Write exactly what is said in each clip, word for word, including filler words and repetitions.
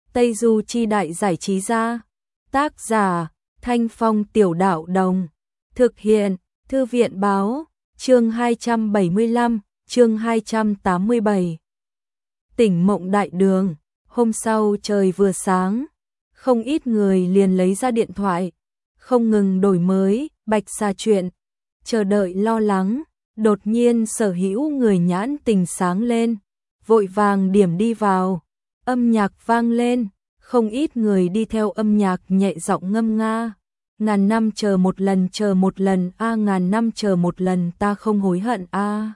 Tây Du Chi Đại Giải Trí Gia. Tác giả Thanh Phong Tiểu Đạo Đồng. Thực hiện Thư viện Báo. Chương hai trăm bảy mươi lăm, chương hai trăm tám mươi bảy. Tỉnh Mộng Đại Đường. Hôm sau trời vừa sáng, không ít người liền lấy ra điện thoại, không ngừng đổi mới Bạch Sa chuyện, chờ đợi lo lắng. Đột nhiên sở hữu người nhãn tình sáng lên, vội vàng điểm đi vào. Âm nhạc vang lên, không ít người đi theo âm nhạc nhẹ giọng ngâm nga. Ngàn năm chờ một lần, chờ một lần a, à, ngàn năm chờ một lần, ta không hối hận a. À.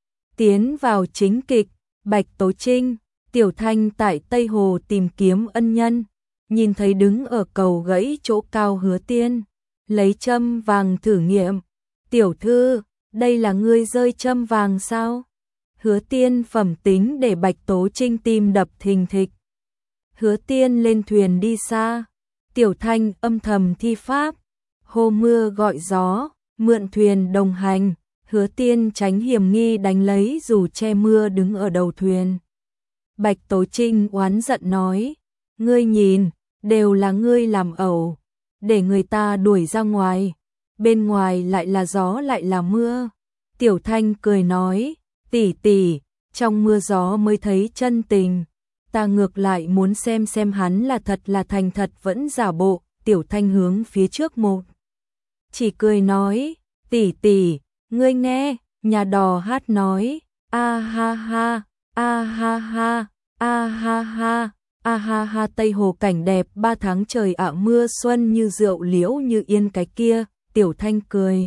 Tiến vào chính kịch, Bạch Tố Trinh, Tiểu Thanh tại Tây Hồ tìm kiếm ân nhân, nhìn thấy đứng ở cầu gãy chỗ cao Hứa Tiên, lấy châm vàng thử nghiệm. Tiểu thư, đây là ngươi rơi châm vàng sao? Hứa Tiên phẩm tính để Bạch Tố Trinh tim đập thình thịch. Hứa Tiên lên thuyền đi xa, Tiểu Thanh âm thầm thi pháp, hô mưa gọi gió, mượn thuyền đồng hành. Hứa Tiên tránh hiểm nghi đánh lấy dù che mưa đứng ở đầu thuyền. Bạch Tố Trinh oán giận nói, ngươi nhìn, đều là ngươi làm ẩu, để người ta đuổi ra ngoài, bên ngoài lại là gió lại là mưa. Tiểu Thanh cười nói, tỷ tỷ, trong mưa gió mới thấy chân tình, ta ngược lại muốn xem xem hắn là thật là thành thật vẫn giả bộ. Tiểu Thanh hướng phía trước một chỉ cười nói, tỷ tỷ, ngươi nghe, nhà đò hát nói, a ha ha, a ha ha, a ha ha, a ha ha. Tây Hồ cảnh đẹp ba tháng trời ạ, mưa xuân như rượu liễu như yên cái kia. Tiểu Thanh cười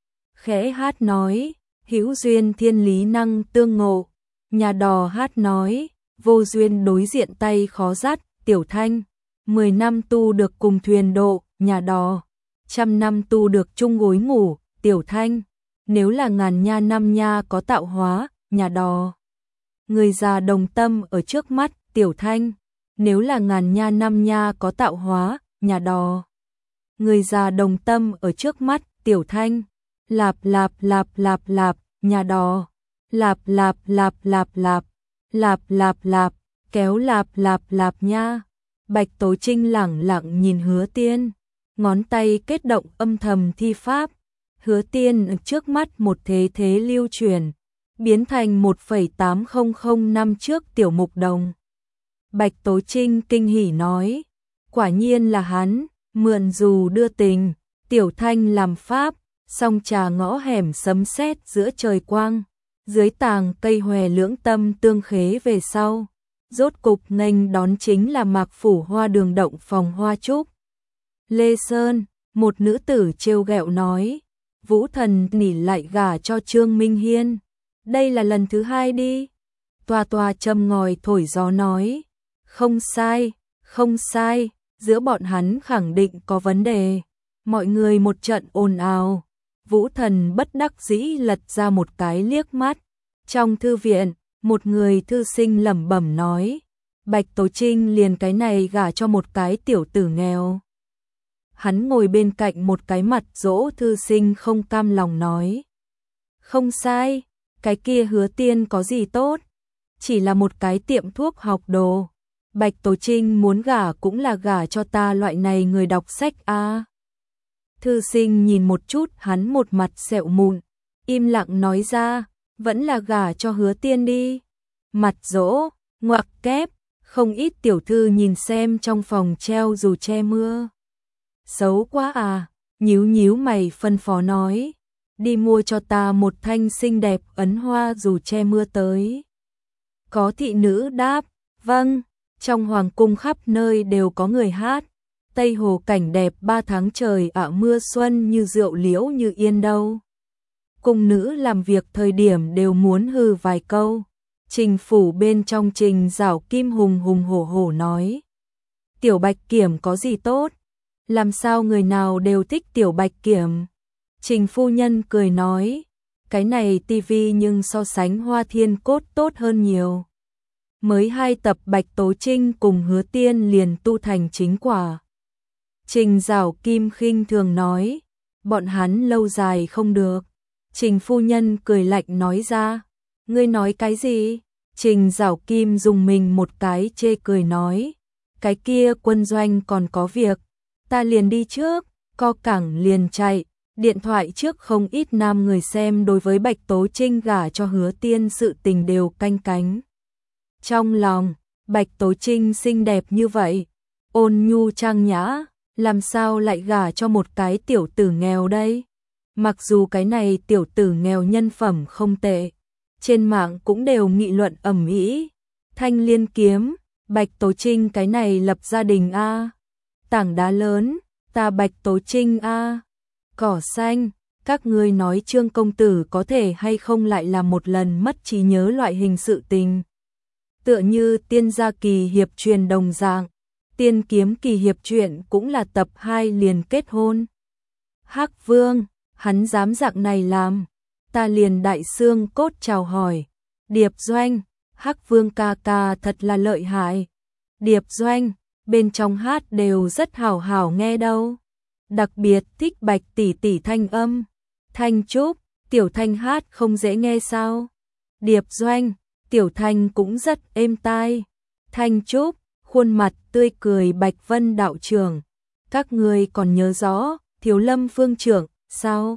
khẽ hát nói, hữu duyên thiên lý năng tương ngộ. Nhà đò hát nói, vô duyên đối diện tay khó dắt. Tiểu Thanh, mười năm tu được cùng thuyền độ. Nhà đò, trăm năm tu được chung gối ngủ. Tiểu Thanh, nếu là ngàn nha năm nha có tạo hóa. Nhà đò, người già đồng tâm ở trước mắt. Tiểu Thanh, nếu là ngàn nha năm nha có tạo hóa. Nhà đò, người già đồng tâm ở trước mắt. Tiểu Thanh, lạp lạp lạp lạp lạp. Nhà đò, lạp lạp lạp lạp lạp, lạp lạp lạp, kéo lạp lạp lạp nha. Bạch Tố Trinh lẳng lặng nhìn Hứa Tiên, ngón tay kết động âm thầm thi pháp. Hứa Tiên trước mắt một thế thế lưu truyền, biến thành một phẩy tám không không năm trước Tiểu Mục Đồng. Bạch Tố Trinh kinh hỉ nói, quả nhiên là hắn, mượn dù đưa tình. Tiểu Thanh làm pháp, song trà ngõ hẻm sấm sét giữa trời quang, dưới tàng cây hòe lưỡng tâm tương khế về sau. Rốt cục nghênh đón chính là Mạc Phủ Hoa Đường động phòng hoa trúc. Lê Sơn, một nữ tử trêu ghẹo nói, Vũ Thần nỉ lại gả cho Trương Minh Hiên, đây là lần thứ hai đi. Toa toa châm ngòi thổi gió nói, không sai, không sai, giữa bọn hắn khẳng định có vấn đề. Mọi người một trận ồn ào. Vũ Thần bất đắc dĩ lật ra một cái liếc mắt. Trong thư viện, một người thư sinh lẩm bẩm nói, Bạch Tố Trinh liền cái này gả cho một cái tiểu tử nghèo. Hắn ngồi bên cạnh một cái mặt dỗ thư sinh không cam lòng nói, không sai, cái kia Hứa Tiên có gì tốt, chỉ là một cái tiệm thuốc học đồ. Bạch Tố Trinh muốn gả cũng là gả cho ta loại này người đọc sách a. À. Thư sinh nhìn một chút hắn một mặt sẹo mụn, im lặng nói ra, vẫn là gả cho Hứa Tiên đi. Mặt dỗ, ngoặc kép, không ít tiểu thư nhìn xem trong phòng treo dù che mưa. Xấu quá à, nhíu nhíu mày phân phó nói, đi mua cho ta một thanh xinh đẹp ấn hoa dù che mưa tới. Có thị nữ đáp, vâng. Trong hoàng cung khắp nơi đều có người hát, Tây Hồ cảnh đẹp ba tháng trời ạ, mưa xuân như rượu liễu như yên đâu. Cung nữ làm việc thời điểm đều muốn hừ vài câu. Trình phủ bên trong Trình Giảo Kim hùng hùng hổ hổ nói, Tiểu Bạch Kiểm có gì tốt, làm sao người nào đều thích Tiểu Bạch Kiểm. Trình phu nhân cười nói, cái này tivi nhưng so sánh Hoa Thiên Cốt tốt hơn nhiều. Mới hai tập Bạch Tố Trinh cùng Hứa Tiên liền tu thành chính quả. Trình Giảo Kim khinh thường nói, bọn hắn lâu dài không được. Trình phu nhân cười lạnh nói ra, ngươi nói cái gì? Trình Giảo Kim dùng mình một cái chê cười nói, cái kia quân doanh còn có việc, ta liền đi trước, co cẳng liền chạy, điện thoại trước không ít nam người xem đối với Bạch Tố Trinh gả cho Hứa Tiên sự tình đều canh cánh. Trong lòng, Bạch Tố Trinh xinh đẹp như vậy, ôn nhu trang nhã, làm sao lại gả cho một cái tiểu tử nghèo đây? Mặc dù cái này tiểu tử nghèo nhân phẩm không tệ, trên mạng cũng đều nghị luận ầm ĩ. Thanh Liên kiếm, Bạch Tố Trinh cái này lập gia đình a. Tảng đá lớn, ta Bạch Tố Trinh a. Cỏ xanh, các ngươi nói Trương công tử có thể hay không lại là một lần mất trí nhớ loại hình sự tình. Tựa như Tiên gia kỳ hiệp truyền đồng dạng, Tiên kiếm kỳ hiệp truyện cũng là tập hai liền kết hôn. Hắc Vương, hắn dám dạng này làm, ta liền đại xương cốt chào hỏi. Điệp Doanh, Hắc Vương ca ca thật là lợi hại. Điệp Doanh, bên trong hát đều rất hảo hảo nghe đâu. Đặc biệt thích Bạch tỷ tỷ thanh âm. Thanh Trúc, Tiểu Thanh hát không dễ nghe sao? Điệp Doanh, Tiểu Thanh cũng rất êm tai. Thanh Trúc, khuôn mặt tươi cười Bạch Vân đạo trưởng. Các người còn nhớ rõ, Thiếu Lâm phương trưởng, sao?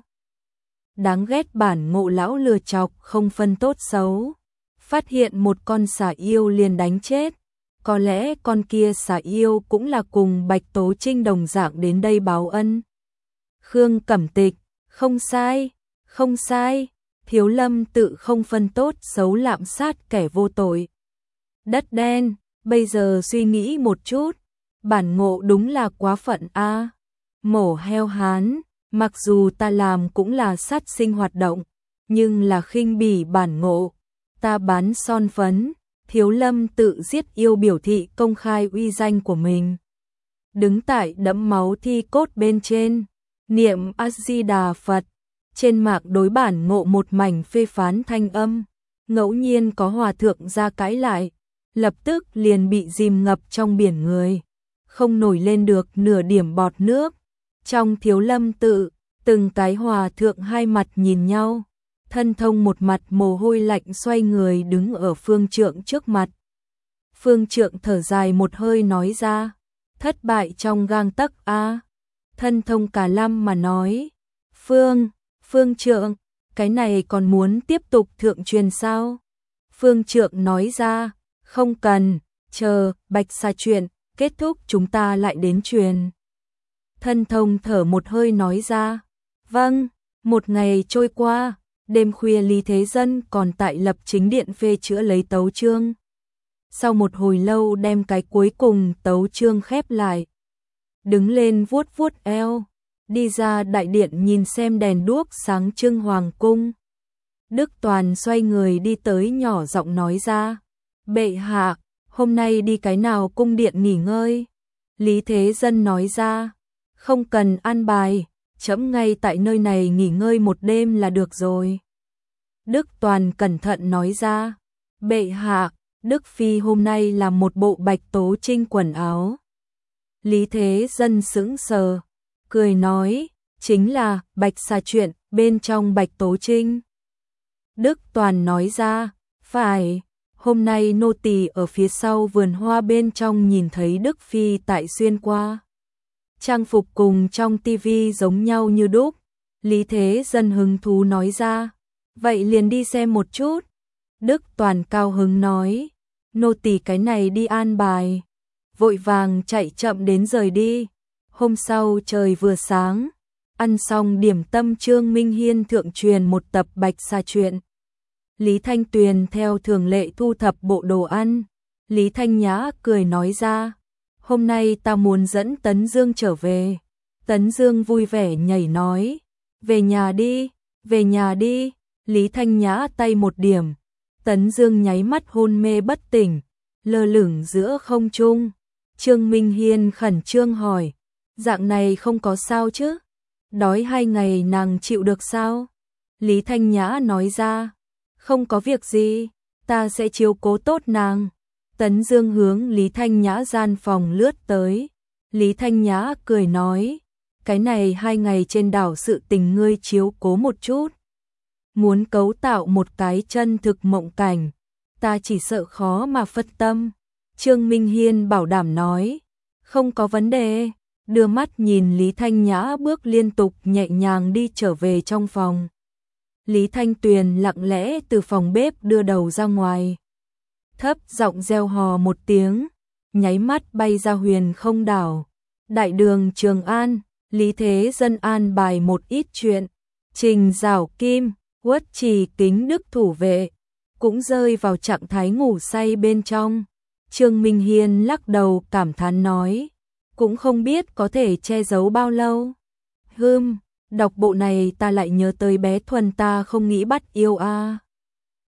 Đáng ghét bản Ngộ lão lừa chọc không phân tốt xấu. Phát hiện một con xà yêu liền đánh chết. Có lẽ con kia xà yêu cũng là cùng Bạch Tố Trinh đồng dạng đến đây báo ân. Khương Cẩm Tịch, không sai, không sai, Thiếu Lâm tự không phân tốt xấu lạm sát kẻ vô tội. Đất đen, bây giờ suy nghĩ một chút, bản Ngộ đúng là quá phận a. Mổ heo Hán, mặc dù ta làm cũng là sát sinh hoạt động, nhưng là khinh bỉ bản Ngộ, ta bán son phấn. Thiếu Lâm tự giết yêu biểu thị công khai uy danh của mình. Đứng tại đẫm máu thi cốt bên trên, niệm A-di-đà Phật, trên mạng đối bản Ngộ một mảnh phê phán thanh âm, ngẫu nhiên có hòa thượng ra cãi lại, lập tức liền bị dìm ngập trong biển người, không nổi lên được nửa điểm bọt nước. Trong Thiếu Lâm tự, từng cái hòa thượng hai mặt nhìn nhau. Thân thông một mặt mồ hôi lạnh xoay người đứng ở phương trượng trước mặt. Phương trượng thở dài một hơi nói ra, thất bại trong gang tấc a. Thân thông cả lâm mà nói, Phương, Phương trượng, cái này còn muốn tiếp tục thượng truyền sao? Phương trượng nói ra, không cần, chờ Bạch Xà chuyện kết thúc chúng ta lại đến truyền. Thân thông thở một hơi nói ra, vâng. Một ngày trôi qua, đêm khuya Lý Thế Dân còn tại Lập Chính Điện phê chữa lấy tấu chương. Sau một hồi lâu đem cái cuối cùng tấu chương khép lại. Đứng lên vuốt vuốt eo, đi ra đại điện nhìn xem đèn đuốc sáng trưng hoàng cung. Đức Toàn xoay người đi tới nhỏ giọng nói ra, bệ hạ, hôm nay đi cái nào cung điện nghỉ ngơi? Lý Thế Dân nói ra, không cần an bài, chấm ngay tại nơi này nghỉ ngơi một đêm là được rồi. Đức Toàn cẩn thận nói ra, bệ hạ, Đức Phi hôm nay là một bộ Bạch Tố Trinh quần áo. Lý Thế Dân sững sờ, cười nói, chính là Bạch Xà chuyện bên trong Bạch Tố Trinh. Đức Toàn nói ra, phải, hôm nay nô tỳ ở phía sau vườn hoa bên trong nhìn thấy Đức Phi tại xuyên qua. Trang phục cùng trong tivi giống nhau như đúc. Lý Thế Dân hứng thú nói ra, vậy liền đi xem một chút. Đức Toàn cao hứng nói, nô tỳ cái này đi an bài. Vội vàng chạy chậm đến rời đi. Hôm sau trời vừa sáng, ăn xong điểm tâm Trương Minh Hiên thượng truyền một tập Bạch Xà chuyện. Lý Thanh Tuyền theo thường lệ thu thập bộ đồ ăn. Lý Thanh Nhã cười nói ra, hôm nay ta muốn dẫn Tấn Dương trở về. Tấn Dương vui vẻ nhảy nói, về nhà đi, về nhà đi. Lý Thanh Nhã tay một điểm, Tấn Dương nháy mắt hôn mê bất tỉnh, lơ lửng giữa không trung. Trương Minh Hiên khẩn trương hỏi, dạng này không có sao chứ? Đói hai ngày nàng chịu được sao? Lý Thanh Nhã nói ra, không có việc gì, ta sẽ chiếu cố tốt nàng. Tấn Dương hướng Lý Thanh Nhã gian phòng lướt tới. Lý Thanh Nhã cười nói, cái này hai ngày trên đảo sự tình ngươi chiếu cố một chút. Muốn cấu tạo một cái chân thực mộng cảnh, ta chỉ sợ khó mà phân tâm. Trương Minh Hiên bảo đảm nói, không có vấn đề, đưa mắt nhìn Lý Thanh Nhã bước liên tục nhẹ nhàng đi trở về trong phòng. Lý Thanh Tuyền lặng lẽ từ phòng bếp đưa đầu ra ngoài. Thấp giọng reo hò một tiếng, nháy mắt bay ra huyền không đảo. Đại đường Trường An, Lý Thế Dân an bài một ít chuyện. Trình Giảo Kim, Uất Trì Kính Đức thủ vệ, cũng rơi vào trạng thái ngủ say bên trong. Trương Minh Hiên lắc đầu cảm thán nói, cũng không biết có thể che giấu bao lâu. Hừm, đọc bộ này ta lại nhớ tới bé Thuần ta không nghĩ bắt yêu a. À.